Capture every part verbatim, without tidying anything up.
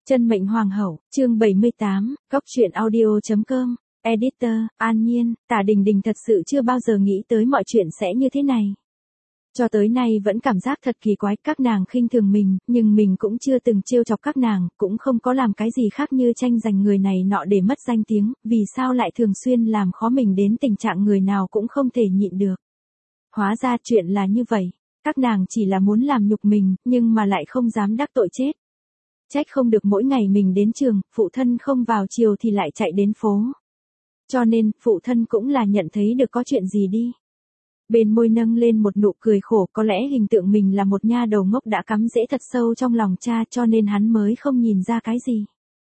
Chân mệnh hoàng hậu, chương bảy mươi tám, góc truyện audio chấm com, editor, An Nhiên. Tả Đình Đình thật sự chưa bao giờ nghĩ tới mọi chuyện sẽ như thế này. Cho tới nay vẫn cảm giác thật kỳ quái, các nàng khinh thường mình, nhưng mình cũng chưa từng trêu chọc các nàng, cũng không có làm cái gì khác như tranh giành người này nọ để mất danh tiếng, vì sao lại thường xuyên làm khó mình đến tình trạng người nào cũng không thể nhịn được. Hóa ra chuyện là như vậy, các nàng chỉ là muốn làm nhục mình, nhưng mà lại không dám đắc tội chết. Trách không được mỗi ngày mình đến trường, phụ thân không vào chiều thì lại chạy đến phố. Cho nên, phụ thân cũng là nhận thấy được có chuyện gì đi. Bên môi nâng lên một nụ cười khổ, có lẽ hình tượng mình là một nha đầu ngốc đã cắm rễ thật sâu trong lòng cha, cho nên hắn mới không nhìn ra cái gì.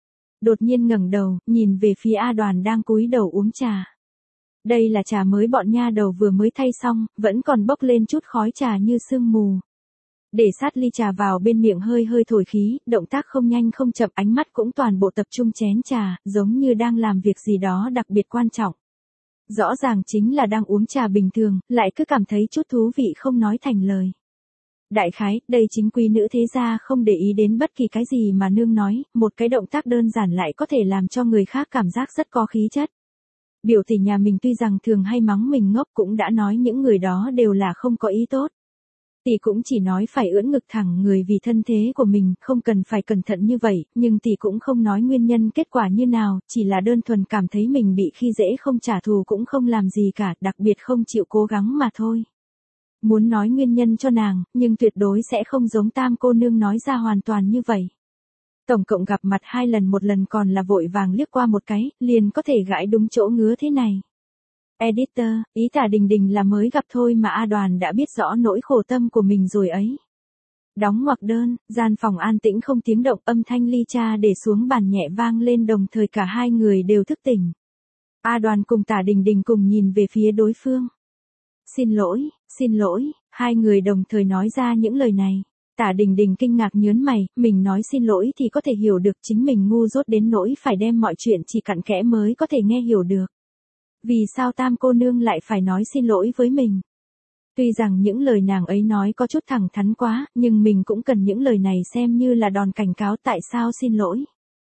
Đột nhiên ngẩng đầu, nhìn về phía A Đoàn đang cúi đầu uống trà. Đây là trà mới bọn nha đầu vừa mới thay xong, vẫn còn bốc lên chút khói trà như sương mù. Để sát ly trà vào bên miệng hơi hơi thổi khí, động tác không nhanh không chậm, ánh mắt cũng toàn bộ tập trung chén trà, giống như đang làm việc gì đó đặc biệt quan trọng. Rõ ràng chính là đang uống trà bình thường, lại cứ cảm thấy chút thú vị không nói thành lời. Đại khái, đây chính quý nữ thế gia không để ý đến bất kỳ cái gì mà nương nói, một cái động tác đơn giản lại có thể làm cho người khác cảm giác rất có khí chất. Biểu tỷ nhà mình tuy rằng thường hay mắng mình ngốc cũng đã nói những người đó đều là không có ý tốt. Tỷ cũng chỉ nói phải ưỡn ngực thẳng người vì thân thế của mình, không cần phải cẩn thận như vậy, nhưng tỷ cũng không nói nguyên nhân kết quả như nào, chỉ là đơn thuần cảm thấy mình bị khi dễ không trả thù cũng không làm gì cả, đặc biệt không chịu cố gắng mà thôi. Muốn nói nguyên nhân cho nàng, nhưng tuyệt đối sẽ không giống Tam cô nương nói ra hoàn toàn như vậy. Tổng cộng gặp mặt hai lần, một lần còn là vội vàng liếc qua một cái, liền có thể gãi đúng chỗ ngứa thế này. Editor, ý Tả Đình Đình là mới gặp thôi mà A Đoàn đã biết rõ nỗi khổ tâm của mình rồi ấy. Đóng ngoặc đơn, gian phòng an tĩnh không tiếng động, âm thanh ly trà để xuống bàn nhẹ vang lên, đồng thời cả hai người đều thức tỉnh. A Đoàn cùng Tả Đình Đình cùng nhìn về phía đối phương. Xin lỗi, xin lỗi, hai người đồng thời nói ra những lời này. Tả Đình Đình kinh ngạc nhớn mày, mình nói xin lỗi thì có thể hiểu được, chính mình ngu dốt đến nỗi phải đem mọi chuyện chỉ cặn kẽ mới có thể nghe hiểu được. Vì sao Tam cô nương lại phải nói xin lỗi với mình? Tuy rằng những lời nàng ấy nói có chút thẳng thắn quá, nhưng mình cũng cần những lời này xem như là đòn cảnh cáo. Tại sao xin lỗi?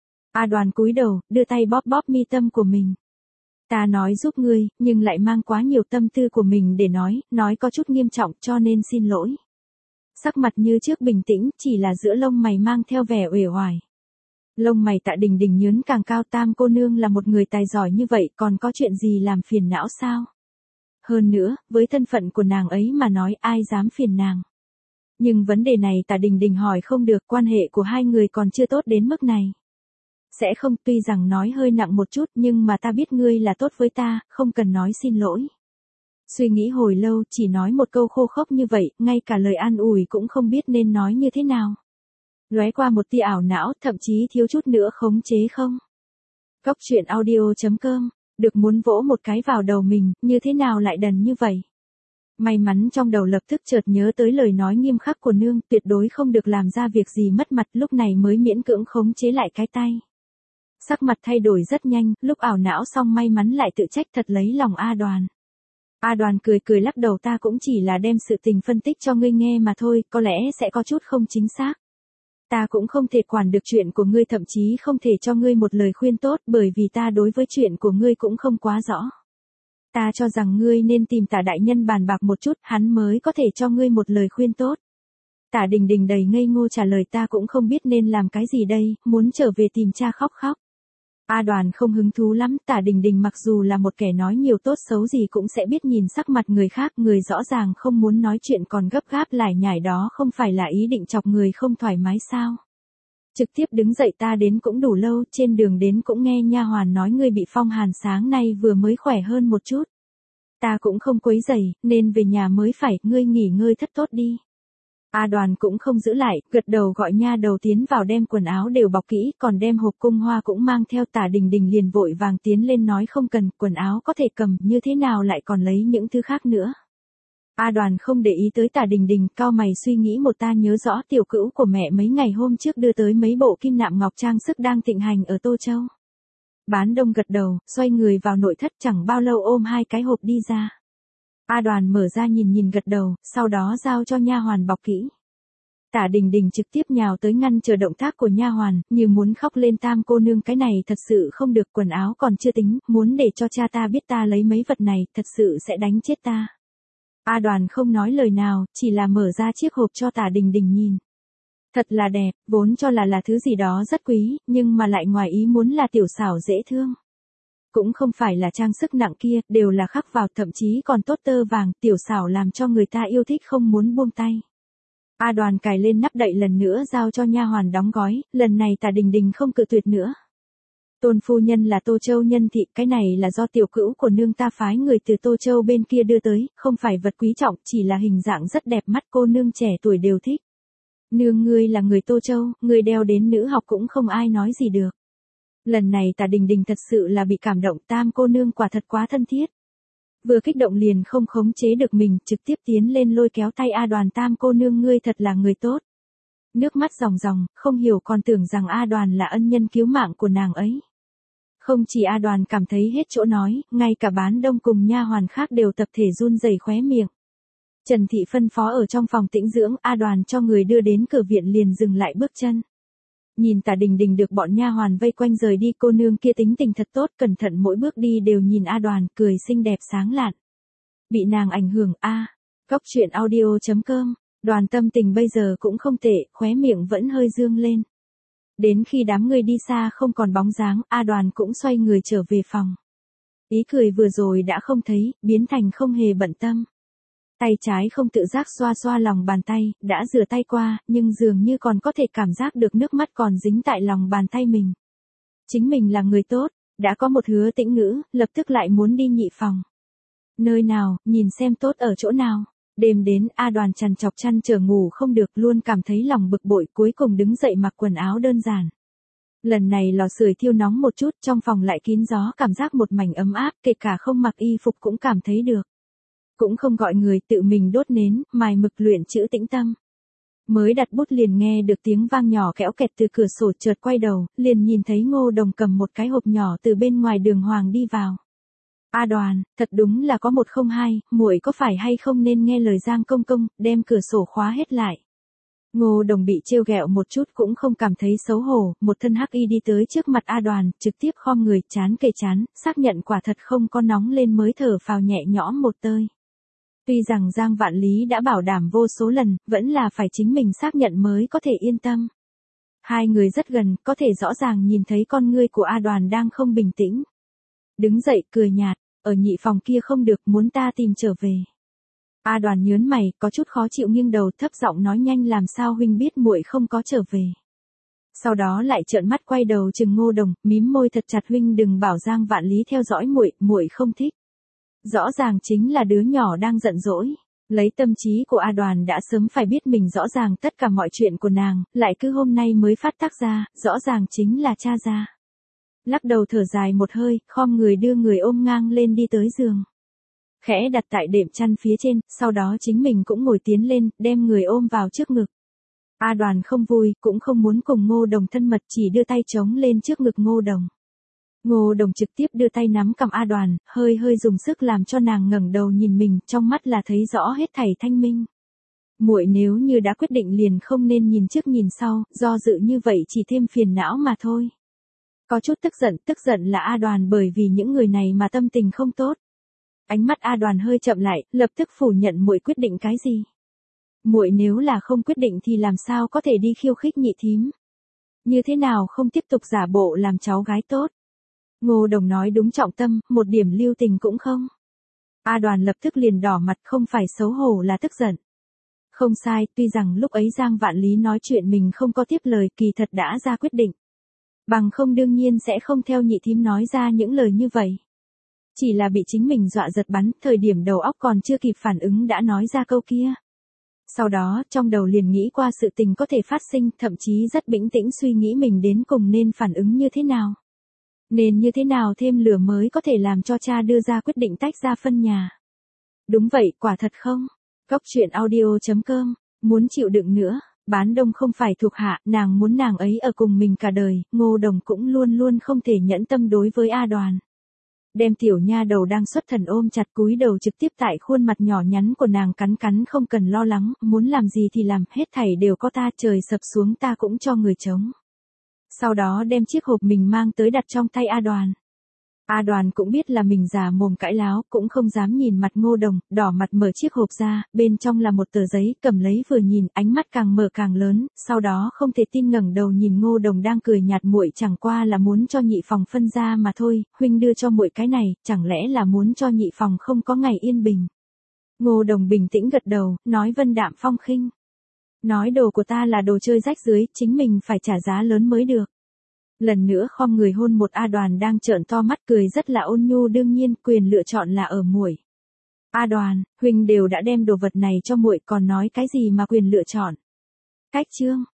A Đoàn cúi đầu, đưa tay bóp bóp mi tâm của mình. Ta nói giúp ngươi, nhưng lại mang quá nhiều tâm tư của mình để nói, nói có chút nghiêm trọng cho nên xin lỗi. Sắc mặt như trước bình tĩnh, chỉ là giữa lông mày mang theo vẻ uể oải. Lông mày Tạ Đình Đình nhướn càng cao. Tam cô nương là một người tài giỏi như vậy, còn có chuyện gì làm phiền não sao? Hơn nữa, với thân phận của nàng ấy mà nói, ai dám phiền nàng. Nhưng vấn đề này Tạ Đình Đình hỏi không được, quan hệ của hai người còn chưa tốt đến mức này. Sẽ không, tuy rằng nói hơi nặng một chút, nhưng mà ta biết ngươi là tốt với ta, không cần nói xin lỗi. Suy nghĩ hồi lâu, chỉ nói một câu khô khốc như vậy, ngay cả lời an ủi cũng không biết nên nói như thế nào. Lóe qua một tia ảo não, thậm chí thiếu chút nữa khống chế không. Góc truyện audio chấm com, được muốn vỗ một cái vào đầu mình, như thế nào lại đần như vậy. May mắn trong đầu lập tức chợt nhớ tới lời nói nghiêm khắc của nương, tuyệt đối không được làm ra việc gì mất mặt, lúc này mới miễn cưỡng khống chế lại cái tay. Sắc mặt thay đổi rất nhanh, lúc ảo não xong may mắn lại tự trách thật lấy lòng A Đoàn. A Đoàn cười cười lắc đầu, ta cũng chỉ là đem sự tình phân tích cho ngươi nghe mà thôi, có lẽ sẽ có chút không chính xác. Ta cũng không thể quản được chuyện của ngươi, thậm chí không thể cho ngươi một lời khuyên tốt, bởi vì ta đối với chuyện của ngươi cũng không quá rõ. Ta cho rằng ngươi nên tìm Tả đại nhân bàn bạc một chút, hắn mới có thể cho ngươi một lời khuyên tốt. Tả Đình Đình đầy ngây ngô trả lời, ta cũng không biết nên làm cái gì đây, muốn trở về tìm cha khóc khóc. A Đoàn không hứng thú lắm, Tả Đình Đình mặc dù là một kẻ nói nhiều tốt xấu gì cũng sẽ biết nhìn sắc mặt người khác, người rõ ràng không muốn nói chuyện còn gấp gáp lải nhải đó không phải là ý định chọc người không thoải mái sao? Trực tiếp đứng dậy, ta đến cũng đủ lâu, trên đường đến cũng nghe nha hoàn nói ngươi bị phong hàn, sáng nay vừa mới khỏe hơn một chút. Ta cũng không quấy rầy, nên về nhà mới phải, ngươi nghỉ ngơi thất tốt đi. A Đoàn cũng không giữ lại, gật đầu gọi nha đầu tiến vào đem quần áo đều bọc kỹ, còn đem hộp cung hoa cũng mang theo. Tả Đình Đình liền vội vàng tiến lên nói không cần, quần áo có thể cầm, như thế nào lại còn lấy những thứ khác nữa. A Đoàn không để ý tới Tả Đình Đình, cau mày suy nghĩ một, ta nhớ rõ tiểu cữu của mẹ mấy ngày hôm trước đưa tới mấy bộ kim nạm ngọc trang sức đang thịnh hành ở Tô Châu. Bán Đông gật đầu, xoay người vào nội thất, chẳng bao lâu ôm hai cái hộp đi ra. A Đoàn mở ra nhìn nhìn gật đầu, sau đó giao cho nha hoàn bọc kỹ. Tả Đình Đình trực tiếp nhào tới ngăn chờ động tác của nha hoàn, như muốn khóc lên. Tam cô nương, cái này thật sự không được, quần áo còn chưa tính, muốn để cho cha ta biết ta lấy mấy vật này, thật sự sẽ đánh chết ta. A Đoàn không nói lời nào, chỉ là mở ra chiếc hộp cho Tả Đình Đình nhìn. Thật là đẹp, vốn cho là là thứ gì đó rất quý, nhưng mà lại ngoài ý muốn là tiểu xảo dễ thương. Cũng không phải là trang sức nặng kia, đều là khắc vào, thậm chí còn tốt tơ vàng, tiểu xảo làm cho người ta yêu thích không muốn buông tay. A Đoàn cài lên nắp đậy lần nữa giao cho nha hoàn đóng gói, lần này Tả Đình Đình không cự tuyệt nữa. Tôn phu nhân là Tô Châu nhân thị, cái này là do tiểu cữu của nương ta phái người từ Tô Châu bên kia đưa tới, không phải vật quý trọng, chỉ là hình dạng rất đẹp mắt, cô nương trẻ tuổi đều thích. Nương ngươi là người Tô Châu, ngươi đeo đến nữ học cũng không ai nói gì được. Lần này Tả Đình Đình thật sự là bị cảm động, Tam cô nương quả thật quá thân thiết. Vừa kích động liền không khống chế được mình, trực tiếp tiến lên lôi kéo tay A Đoàn. Tam cô nương ngươi thật là người tốt. Nước mắt ròng ròng, không hiểu còn tưởng rằng A Đoàn là ân nhân cứu mạng của nàng ấy. Không chỉ A Đoàn cảm thấy hết chỗ nói, ngay cả Bán Đông cùng nha hoàn khác đều tập thể run rẩy khóe miệng. Trần Thị phân phó ở trong phòng tĩnh dưỡng, A Đoàn cho người đưa đến cửa viện liền dừng lại bước chân. Nhìn Tả Đình Đình được bọn nha hoàn vây quanh rời đi, cô nương kia tính tình thật tốt, cẩn thận mỗi bước đi đều nhìn A Đoàn, cười xinh đẹp sáng lạn. Bị nàng ảnh hưởng a. À, Cóc truyện audio chấm com, Đoàn tâm tình bây giờ cũng không tệ, khóe miệng vẫn hơi dương lên. Đến khi đám người đi xa không còn bóng dáng, A Đoàn cũng xoay người trở về phòng. Ý cười vừa rồi đã không thấy, biến thành không hề bận tâm. Tay trái không tự giác xoa xoa lòng bàn tay, đã rửa tay qua, nhưng dường như còn có thể cảm giác được nước mắt còn dính tại lòng bàn tay mình. Chính mình là người tốt, đã có một Hứa Tĩnh Ngữ, lập tức lại muốn đi nhị phòng. Nơi nào, nhìn xem tốt ở chỗ nào. Đêm đến, A Đoàn trằn trọc chăn trở ngủ không được, luôn cảm thấy lòng bực bội, cuối cùng đứng dậy mặc quần áo đơn giản. Lần này lò sưởi thiêu nóng một chút, trong phòng lại kín gió, cảm giác một mảnh ấm áp, kể cả không mặc y phục cũng cảm thấy được. Cũng không gọi người, tự mình đốt nến, mài mực luyện chữ tĩnh tâm. Mới đặt bút liền nghe được tiếng vang nhỏ kẽo kẹt từ cửa sổ, chợt quay đầu, liền nhìn thấy Ngô Đồng cầm một cái hộp nhỏ từ bên ngoài đường hoàng đi vào. A Đoàn, thật đúng là có một không hai, muội có phải hay không nên nghe lời Giang công công, đem cửa sổ khóa hết lại. Ngô Đồng bị trêu ghẹo một chút cũng không cảm thấy xấu hổ, một thân hắc y đi tới trước mặt A Đoàn, trực tiếp khom người, chán kề chán, xác nhận quả thật không có nóng lên mới thở phào nhẹ nhõm một tơi. Tuy rằng Giang Vạn Lý đã bảo đảm vô số lần, vẫn là phải chính mình xác nhận mới có thể yên tâm. Hai người rất gần, có thể rõ ràng nhìn thấy con ngươi của A Đoàn đang không bình tĩnh. Đứng dậy, cười nhạt, ở nhị phòng kia không được, muốn ta tìm trở về. A Đoàn nhớn mày, có chút khó chịu nghiêng đầu, thấp giọng nói, nhanh làm sao huynh biết muội không có trở về. Sau đó lại trợn mắt quay đầu chừng Ngô Đồng, mím môi thật chặt, huynh đừng bảo Giang Vạn Lý theo dõi muội, muội không thích. Rõ ràng chính là đứa nhỏ đang giận dỗi. Lấy tâm trí của A Đoàn đã sớm phải biết mình rõ ràng tất cả mọi chuyện của nàng, lại cứ hôm nay mới phát tác ra, rõ ràng chính là cha ra. Lắc đầu thở dài một hơi, khom người đưa người ôm ngang lên đi tới giường. Khẽ đặt tại đệm chăn phía trên, sau đó chính mình cũng ngồi tiến lên, đem người ôm vào trước ngực. A Đoàn không vui, cũng không muốn cùng Ngô Đồng thân mật, chỉ đưa tay chống lên trước ngực Ngô Đồng. Ngô Đồng trực tiếp đưa tay nắm cằm A Đoàn, hơi hơi dùng sức làm cho nàng ngẩng đầu nhìn mình, trong mắt là thấy rõ hết thảy thanh minh. Muội nếu như đã quyết định liền không nên nhìn trước nhìn sau, do dự như vậy chỉ thêm phiền não mà thôi. Có chút tức giận, tức giận là A Đoàn bởi vì những người này mà tâm tình không tốt. Ánh mắt A Đoàn hơi chậm lại, lập tức phủ nhận muội quyết định cái gì. Muội nếu là không quyết định thì làm sao có thể đi khiêu khích nhị thím. Như thế nào không tiếp tục giả bộ làm cháu gái tốt. Ngô Đồng nói đúng trọng tâm, một điểm lưu tình cũng không. A Đoàn lập tức liền đỏ mặt, không phải xấu hổ là tức giận. Không sai, tuy rằng lúc ấy Giang Vạn Lý nói chuyện mình không có tiếp lời, kỳ thật đã ra quyết định. Bằng không đương nhiên sẽ không theo nhị thím nói ra những lời như vậy. Chỉ là bị chính mình dọa giật bắn, thời điểm đầu óc còn chưa kịp phản ứng đã nói ra câu kia. Sau đó, trong đầu liền nghĩ qua sự tình có thể phát sinh, thậm chí rất bình tĩnh suy nghĩ mình đến cùng nên phản ứng như thế nào. Nên như thế nào thêm lửa mới có thể làm cho cha đưa ra quyết định tách ra phân nhà. Đúng vậy, quả thật không? Cóc truyện audio chấm com, muốn chịu đựng nữa, Bán Đông không phải thuộc hạ, nàng muốn nàng ấy ở cùng mình cả đời, Ngô Đồng cũng luôn luôn không thể nhẫn tâm đối với A Đoàn. Đem tiểu nha đầu đang xuất thần ôm chặt cúi đầu trực tiếp tại khuôn mặt nhỏ nhắn của nàng cắn cắn không cần lo lắng, muốn làm gì thì làm, hết thảy đều có ta, trời sập xuống ta cũng cho người chống. Sau đó đem chiếc hộp mình mang tới đặt trong tay A Đoàn. A Đoàn cũng biết là mình già mồm cãi láo, cũng không dám nhìn mặt Ngô Đồng, đỏ mặt mở chiếc hộp ra, bên trong là một tờ giấy, cầm lấy vừa nhìn, ánh mắt càng mở càng lớn, sau đó không thể tin ngẩng đầu nhìn Ngô Đồng đang cười nhạt, muội chẳng qua là muốn cho nhị phòng phân ra mà thôi, huynh đưa cho muội cái này, chẳng lẽ là muốn cho nhị phòng không có ngày yên bình. Ngô Đồng bình tĩnh gật đầu, nói vân đạm phong khinh. Nói đồ của ta là đồ chơi rách rưới, chính mình phải trả giá lớn mới được. Lần nữa khom người hôn một A Đoàn đang trợn to mắt cười rất là ôn nhu, đương nhiên quyền lựa chọn là ở muội. A Đoàn, huynh đều đã đem đồ vật này cho muội còn nói cái gì mà quyền lựa chọn. Cách chương.